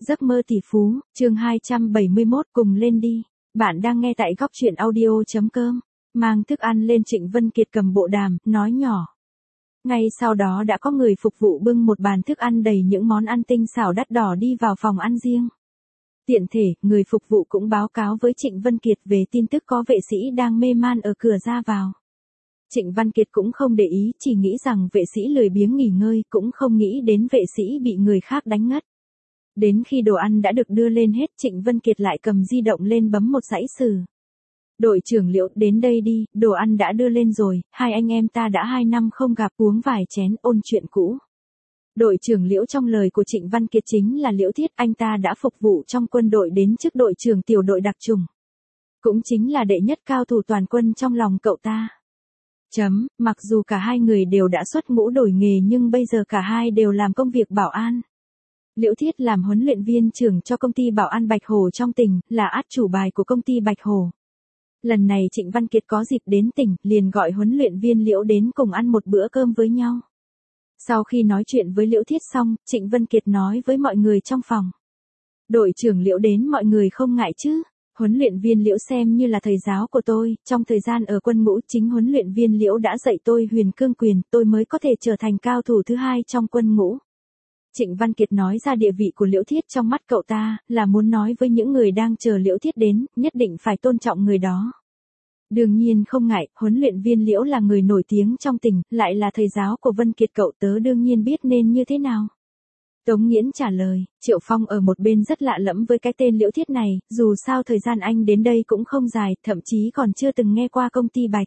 Giấc mơ tỷ phú, chương 271 cùng lên đi. Bạn đang nghe tại góc truyện audio.com. Mang thức ăn lên Trịnh Vân Kiệt cầm bộ đàm, nói nhỏ. Ngay sau đó đã có người phục vụ bưng một bàn thức ăn đầy những món ăn tinh xảo đắt đỏ đi vào phòng ăn riêng. Tiện thể, người phục vụ cũng báo cáo với Trịnh Vân Kiệt về tin tức có vệ sĩ đang mê man ở cửa ra vào. Trịnh Văn Kiệt cũng không để ý, chỉ nghĩ rằng vệ sĩ lười biếng nghỉ ngơi, cũng không nghĩ đến vệ sĩ bị người khác đánh ngất. Đến khi đồ ăn đã được đưa lên hết, Trịnh Vân Kiệt lại cầm di động lên bấm một dãy từ. Đội trưởng Liễu, đến đây đi, đồ ăn đã đưa lên rồi, hai anh em ta đã 2 năm không gặp, uống vài chén ôn chuyện cũ. Đội trưởng Liễu trong lời của Trịnh Văn Kiệt chính là Liễu Thiết, anh ta đã phục vụ trong quân đội đến chức đội trưởng tiểu đội đặc chủng. Cũng chính là đệ nhất cao thủ toàn quân trong lòng cậu ta. Mặc dù cả hai người đều đã xuất ngũ đổi nghề nhưng bây giờ cả hai đều làm công việc bảo an. Liễu Thiết làm huấn luyện viên trưởng cho công ty bảo an Bạch Hồ trong tỉnh, là át chủ bài của công ty Bạch Hồ. Lần này Trịnh Văn Kiệt có dịp đến tỉnh, liền gọi huấn luyện viên Liễu đến cùng ăn một bữa cơm với nhau. Sau khi nói chuyện với Liễu Thiết xong, Trịnh Văn Kiệt nói với mọi người trong phòng. Đội trưởng Liễu đến, mọi người không ngại chứ? Huấn luyện viên Liễu xem như là thầy giáo của tôi, trong thời gian ở quân ngũ chính huấn luyện viên Liễu đã dạy tôi huyền cương quyền, tôi mới có thể trở thành cao thủ thứ hai trong quân ngũ. Trịnh Văn Kiệt nói ra địa vị của Liễu Thiết trong mắt cậu ta, là muốn nói với những người đang chờ Liễu Thiết đến, nhất định phải tôn trọng người đó. Đương nhiên không ngại, huấn luyện viên Liễu là người nổi tiếng trong tỉnh, lại là thầy giáo của Vân Kiệt, cậu tớ đương nhiên biết nên như thế nào. Tống Nghiễn trả lời, Triệu Phong ở một bên rất lạ lẫm với cái tên Liễu Thiết này, dù sao thời gian anh đến đây cũng không dài, thậm chí còn chưa từng nghe qua công ty Bạch.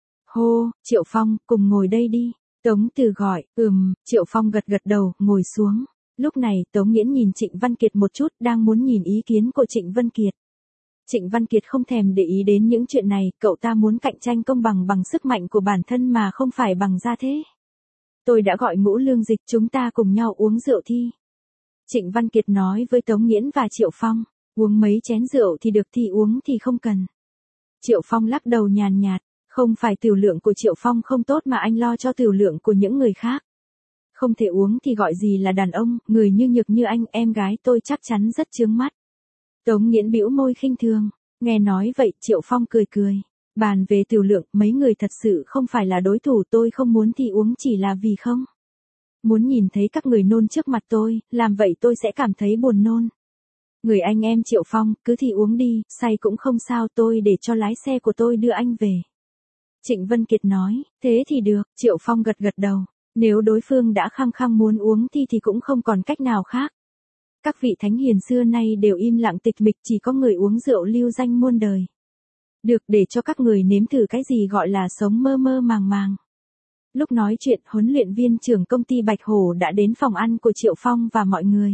Hô, Triệu Phong, cùng ngồi đây đi. Tống Từ gọi, Triệu Phong gật gật đầu, ngồi xuống. Lúc này, Tống Nghiễn nhìn Trịnh Văn Kiệt một chút, đang muốn nhìn ý kiến của Trịnh Văn Kiệt. Trịnh Văn Kiệt không thèm để ý đến những chuyện này, cậu ta muốn cạnh tranh công bằng bằng sức mạnh của bản thân mà không phải bằng gia thế. Tôi đã gọi Ngũ Lương Dịch, chúng ta cùng nhau uống rượu thi. Trịnh Văn Kiệt nói với Tống Nghiễn và Triệu Phong, uống mấy chén rượu thì được thì uống thì không cần. Triệu Phong lắc đầu nhàn nhạt, không phải tiểu lượng của Triệu Phong không tốt mà anh lo cho tiểu lượng của những người khác. Không thể uống thì gọi gì là đàn ông, người như nhược như anh, em gái tôi chắc chắn rất chướng mắt. Tống Nghiễn bĩu môi khinh thường, nghe nói vậy Triệu Phong cười cười. Bàn về tiểu lượng, mấy người thật sự không phải là đối thủ, tôi không muốn thì uống chỉ là vì không muốn nhìn thấy các người nôn trước mặt tôi, làm vậy tôi sẽ cảm thấy buồn nôn. Người anh em Triệu Phong, cứ thì uống đi, say cũng không sao, tôi để cho lái xe của tôi đưa anh về. Trịnh Văn Kiệt nói, thế thì được, Triệu Phong gật gật đầu, nếu đối phương đã khăng khăng muốn uống thì cũng không còn cách nào khác. Các vị thánh hiền xưa nay đều im lặng tịch mịch, chỉ có người uống rượu lưu danh muôn đời. Được, để cho các người nếm thử cái gì gọi là sống mơ mơ màng màng. Lúc nói chuyện, huấn luyện viên trưởng công ty Bạch Hổ đã đến phòng ăn của Triệu Phong và mọi người.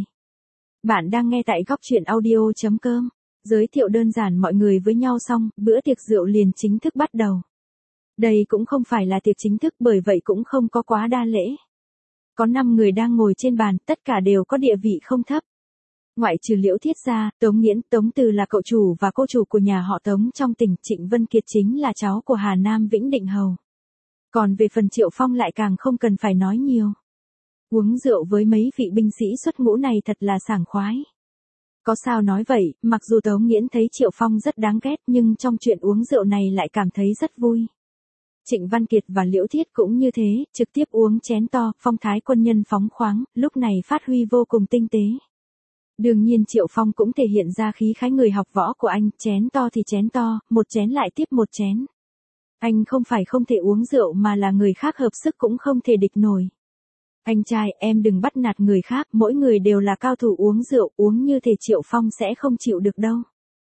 Bạn đang nghe tại góc truyện audio.com. Giới thiệu đơn giản mọi người với nhau xong, bữa tiệc rượu liền chính thức bắt đầu. Đây cũng không phải là tiệc chính thức, bởi vậy cũng không có quá đa lễ. Có 5 người đang ngồi trên bàn, tất cả đều có địa vị không thấp. Ngoại trừ Liễu Thiết ra, Tống Nghiễn, Tống Từ là cậu chủ và cô chủ của nhà họ Tống trong tỉnh, Trịnh Vân Kiệt chính là cháu của Hà Nam Vĩnh Định Hầu. Còn về phần Triệu Phong lại càng không cần phải nói nhiều. Uống rượu với mấy vị binh sĩ xuất ngũ này thật là sảng khoái. Có sao nói vậy, mặc dù Tống Nghiễn thấy Triệu Phong rất đáng ghét nhưng trong chuyện uống rượu này lại cảm thấy rất vui. Trịnh Văn Kiệt và Liễu Thiết cũng như thế, trực tiếp uống chén to, phong thái quân nhân phóng khoáng, lúc này phát huy vô cùng tinh tế. Đương nhiên Triệu Phong cũng thể hiện ra khí khái người học võ của anh, chén to thì chén to, một chén lại tiếp một chén. Anh không phải không thể uống rượu mà là người khác hợp sức cũng không thể địch nổi. Anh trai, em đừng bắt nạt người khác, mỗi người đều là cao thủ uống rượu, uống như thể Triệu Phong sẽ không chịu được đâu.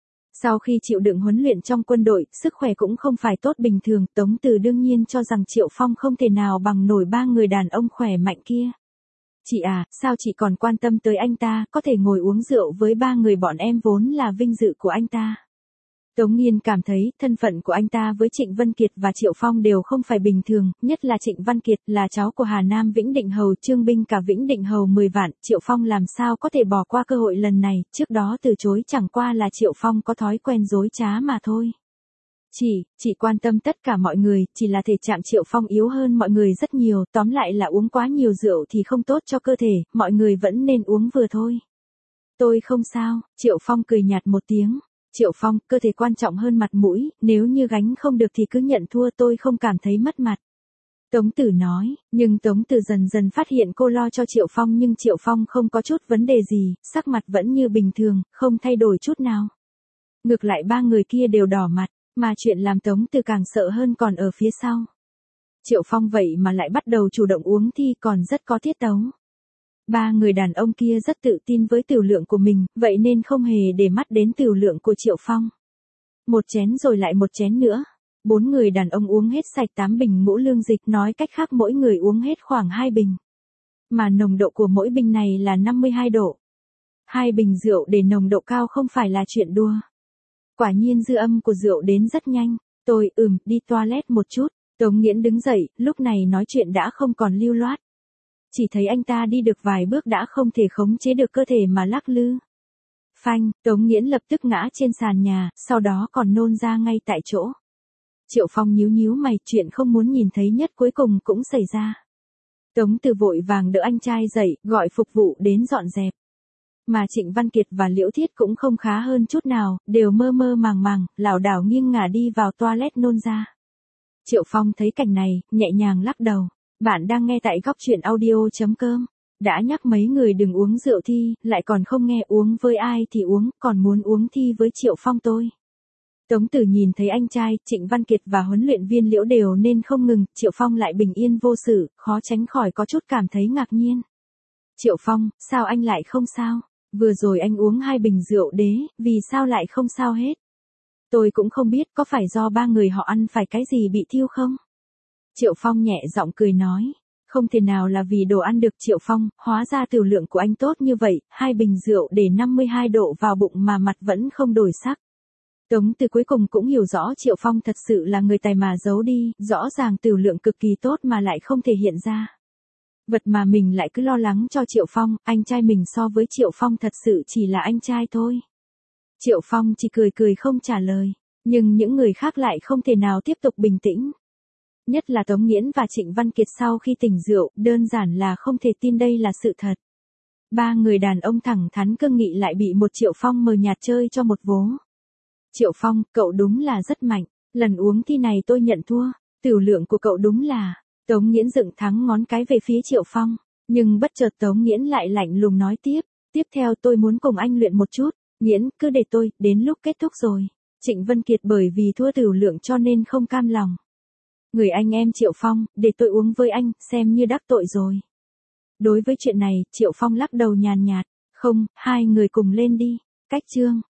Sau khi chịu đựng huấn luyện trong quân đội, sức khỏe cũng không phải tốt bình thường, Tống Từ đương nhiên cho rằng Triệu Phong không thể nào bằng nổi 3 người đàn ông khỏe mạnh kia. Chị à, sao chị còn quan tâm tới anh ta, có thể ngồi uống rượu với 3 người bọn em vốn là vinh dự của anh ta. Tống Nghiên cảm thấy, thân phận của anh ta với Trịnh Văn Kiệt và Triệu Phong đều không phải bình thường, nhất là Trịnh Văn Kiệt là cháu của Hà Nam Vĩnh Định Hầu, trương binh cả Vĩnh Định Hầu 10 vạn, Triệu Phong làm sao có thể bỏ qua cơ hội lần này, trước đó từ chối chẳng qua là Triệu Phong có thói quen dối trá mà thôi. Chị quan tâm tất cả mọi người, chỉ là thể trạng Triệu Phong yếu hơn mọi người rất nhiều, tóm lại là uống quá nhiều rượu thì không tốt cho cơ thể, mọi người vẫn nên uống vừa thôi. Tôi không sao, Triệu Phong cười nhạt một tiếng. Triệu Phong, cơ thể quan trọng hơn mặt mũi, nếu như gánh không được thì cứ nhận thua, tôi không cảm thấy mất mặt. Tống Tử nói, nhưng Tống Tử dần dần phát hiện cô lo cho Triệu Phong nhưng Triệu Phong không có chút vấn đề gì, sắc mặt vẫn như bình thường, không thay đổi chút nào. Ngược lại ba người kia đều đỏ mặt, mà chuyện làm Tống Tử càng sợ hơn còn ở phía sau. Triệu Phong vậy mà lại bắt đầu chủ động uống thi còn rất có tiết tấu. Ba người đàn ông kia rất tự tin với tiểu lượng của mình, vậy nên không hề để mắt đến tiểu lượng của Triệu Phong. Một chén rồi lại một chén nữa. 4 người đàn ông uống hết sạch 8 bình ngũ lương dịch, nói cách khác mỗi người uống hết khoảng 2 bình. Mà nồng độ của mỗi bình này là 52 độ. 2 bình rượu để nồng độ cao không phải là chuyện đùa. Quả nhiên dư âm của rượu đến rất nhanh. Tôi, đi toilet một chút. Tống Nghiễn đứng dậy, lúc này nói chuyện đã không còn lưu loát. Chỉ thấy anh ta đi được vài bước đã không thể khống chế được cơ thể mà lắc lư. Phanh, Tống Nghiễn lập tức ngã trên sàn nhà, sau đó còn nôn ra ngay tại chỗ. Triệu Phong nhíu nhíu mày, chuyện không muốn nhìn thấy nhất cuối cùng cũng xảy ra. Tống Từ vội vàng đỡ anh trai dậy, gọi phục vụ đến dọn dẹp. Mà Trịnh Văn Kiệt và Liễu Thiết cũng không khá hơn chút nào, đều mơ mơ màng màng, lảo đảo nghiêng ngả đi vào toilet nôn ra. Triệu Phong thấy cảnh này, nhẹ nhàng lắc đầu. Bạn đang nghe tại góc truyện audio.com. Đã nhắc mấy người đừng uống rượu thi, lại còn không nghe, uống với ai thì uống, còn muốn uống thi với Triệu Phong tôi. Tống Tử nhìn thấy anh trai, Trịnh Văn Kiệt và huấn luyện viên Liễu đều nên không ngừng, Triệu Phong lại bình yên vô sự, khó tránh khỏi có chút cảm thấy ngạc nhiên. Triệu Phong, sao anh lại không sao? Vừa rồi anh uống 2 bình rượu đế, vì sao lại không sao hết? Tôi cũng không biết, có phải do ba người họ ăn phải cái gì bị thiêu không? Triệu Phong nhẹ giọng cười nói, không thể nào là vì đồ ăn được. Triệu Phong, hóa ra tiểu lượng của anh tốt như vậy, 2 bình rượu để 52 độ vào bụng mà mặt vẫn không đổi sắc. Tống Từ cuối cùng cũng hiểu rõ Triệu Phong thật sự là người tài mà giấu đi, rõ ràng tiểu lượng cực kỳ tốt mà lại không thể hiện ra. Vật mà mình lại cứ lo lắng cho Triệu Phong, anh trai mình so với Triệu Phong thật sự chỉ là anh trai thôi. Triệu Phong chỉ cười cười không trả lời, nhưng những người khác lại không thể nào tiếp tục bình tĩnh. Nhất là Tống Nghiễn và Trịnh Văn Kiệt sau khi tỉnh rượu, đơn giản là không thể tin đây là sự thật. Ba người đàn ông thẳng thắn cương nghị lại bị một Triệu Phong mờ nhạt chơi cho một vố. Triệu Phong, cậu đúng là rất mạnh, lần uống thi này tôi nhận thua, tiểu lượng của cậu đúng là... Tống Nghiễn dựng thắng ngón cái về phía Triệu Phong, nhưng bất chợt Tống Nghiễn lại lạnh lùng nói tiếp theo tôi muốn cùng anh luyện một chút, Nghiễn, cứ để tôi, đến lúc kết thúc rồi. Trịnh Văn Kiệt bởi vì thua tiểu lượng cho nên không cam lòng. Người anh em Triệu Phong, để tôi uống với anh, xem như đắc tội rồi. Đối với chuyện này, Triệu Phong lắc đầu nhàn nhạt, không, hai người cùng lên đi, cách chương.